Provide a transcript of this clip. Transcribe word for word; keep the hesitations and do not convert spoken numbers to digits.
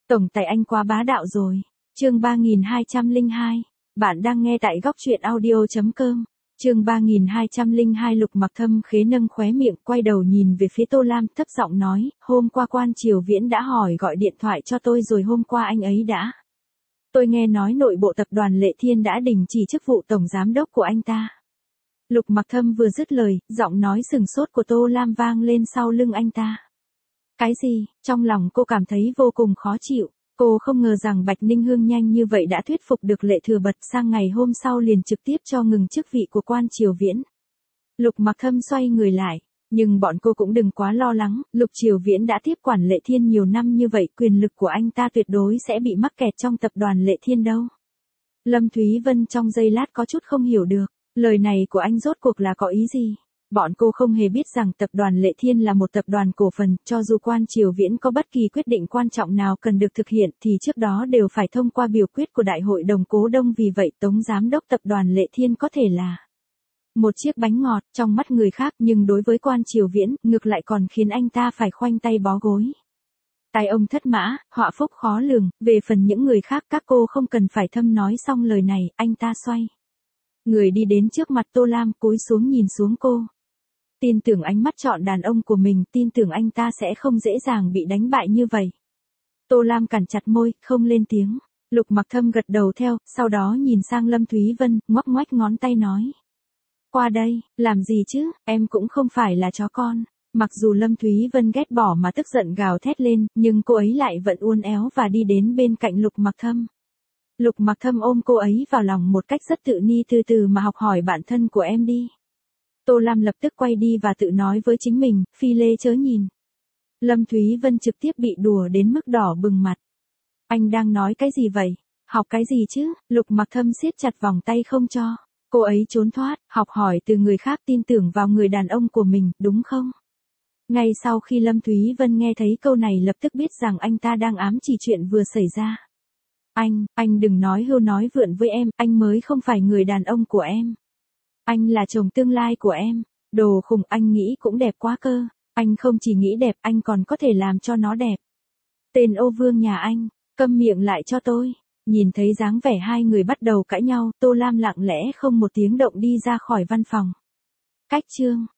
Tổng tài anh quá bá đạo rồi. Chương ba nghìn hai trăm lẻ hai. Bạn đang nghe tại góc truyện audio chấm com. Chương ba nghìn hai trăm lẻ hai. Lục Mặc Thâm khế nâng khóe miệng, quay đầu nhìn về phía Tô Lam, thấp giọng nói, hôm qua Quan Triều Viễn đã hỏi gọi điện thoại cho tôi rồi, hôm qua anh ấy đã. Tôi nghe nói nội bộ tập đoàn Lệ Thiên đã đình chỉ chức vụ tổng giám đốc của anh ta. Lục Mặc Thâm vừa dứt lời, giọng nói sừng sốt của Tô Lam vang lên sau lưng anh ta. Cái gì? Trong lòng cô cảm thấy vô cùng khó chịu. Cô không ngờ rằng Bạch Ninh Hương nhanh như vậy đã thuyết phục được Lệ Thừa Bật, sang ngày hôm sau liền trực tiếp cho ngừng chức vị của Quan Triều Viễn. Lục Mặc Thâm xoay người lại. Nhưng bọn cô cũng đừng quá lo lắng, Lục Triều Viễn đã tiếp quản Lệ Thiên nhiều năm như vậy, quyền lực của anh ta tuyệt đối sẽ bị mắc kẹt trong tập đoàn Lệ Thiên đâu. Lâm Thúy Vân trong giây lát có chút không hiểu được, lời này của anh rốt cuộc là có ý gì? Bọn cô không hề biết rằng tập đoàn Lệ Thiên là một tập đoàn cổ phần, cho dù Quan Triều Viễn có bất kỳ quyết định quan trọng nào cần được thực hiện thì trước đó đều phải thông qua biểu quyết của Đại hội đồng Cố Đông, vì vậy Tống Giám đốc tập đoàn Lệ Thiên có thể là một chiếc bánh ngọt trong mắt người khác, nhưng đối với Quan Triều Viễn, ngược lại còn khiến anh ta phải khoanh tay bó gối. Tai ông thất mã, họa phúc khó lường, về phần những người khác các cô không cần phải thâm nói. Xong lời này, anh ta xoay người đi đến trước mặt Tô Lam, cúi xuống nhìn xuống cô. Tin tưởng ánh mắt trọn đàn ông của mình, tin tưởng anh ta sẽ không dễ dàng bị đánh bại như vậy. Tô Lam cắn chặt môi, không lên tiếng. Lục Mặc Thâm gật đầu theo, sau đó nhìn sang Lâm Thúy Vân, ngoắc ngoắc ngón tay nói. Qua đây, làm gì chứ, em cũng không phải là chó con. Mặc dù Lâm Thúy Vân ghét bỏ mà tức giận gào thét lên, nhưng cô ấy lại vẫn uốn éo và đi đến bên cạnh Lục Mặc Thâm. Lục Mặc Thâm ôm cô ấy vào lòng một cách rất tự ni, từ từ mà học hỏi bản thân của em đi. Tô Lam lập tức quay đi và tự nói với chính mình, phi lê chớ nhìn. Lâm Thúy Vân trực tiếp bị đùa đến mức đỏ bừng mặt. Anh đang nói cái gì vậy? Học cái gì chứ? Lục Mặc Thâm siết chặt vòng tay không cho cô ấy trốn thoát, học hỏi từ người khác, tin tưởng vào người đàn ông của mình, đúng không? Ngay sau khi Lâm Thúy Vân nghe thấy câu này lập tức biết rằng anh ta đang ám chỉ chuyện vừa xảy ra. Anh, anh đừng nói hưu nói vượn với em, anh mới không phải người đàn ông của em. Anh là chồng tương lai của em. Đồ khùng, anh nghĩ cũng đẹp quá cơ. Anh không chỉ nghĩ đẹp, anh còn có thể làm cho nó đẹp. Tên ô vương nhà anh, câm miệng lại cho tôi. Nhìn thấy dáng vẻ hai người bắt đầu cãi nhau, Tô Lam lặng lẽ không một tiếng động đi ra khỏi văn phòng. Cách chương